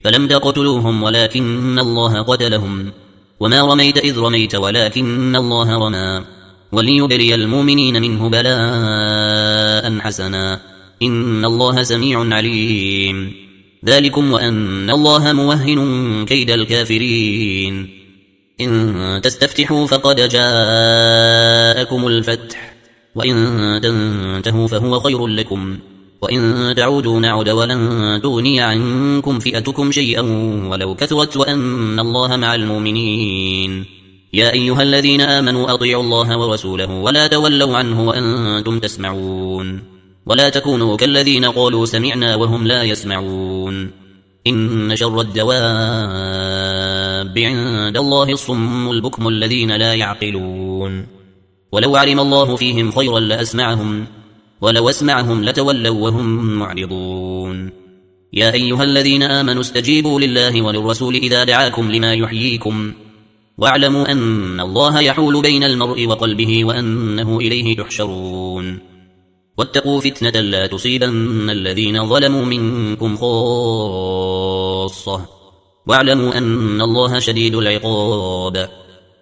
فلم تقتلوهم ولكن الله قتلهم وما رميت إذ رميت ولكن الله رمى وليبلي المؤمنين منه بلاء حسنا إن الله سميع عليم ذلكم وأن الله موهن كيد الكافرين إن تستفتحوا فقد جاءكم الفتح وإن تنتهوا فهو خير لكم وإن تعودوا نعد ولن تغني عنكم فئتكم شيئا ولو كثرت وأن الله مع المؤمنين يا أيها الذين آمنوا أطيعوا الله ورسوله ولا تولوا عنه وأنتم تسمعون ولا تكونوا كالذين قالوا سمعنا وهم لا يسمعون إن شر الدواب عند الله الصم البكم الذين لا يعقلون ولو علم الله فيهم خيرا لأسمعهم ولو أسمعهم لتولوا وهم معرضون يا أيها الذين آمنوا استجيبوا لله وللرسول إذا دعاكم لما يحييكم واعلموا أن الله يحول بين المرء وقلبه وأنه إليه تحشرون واتقوا فتنة لا تصيبن الذين ظلموا منكم خاصة واعلموا أن الله شديد العقاب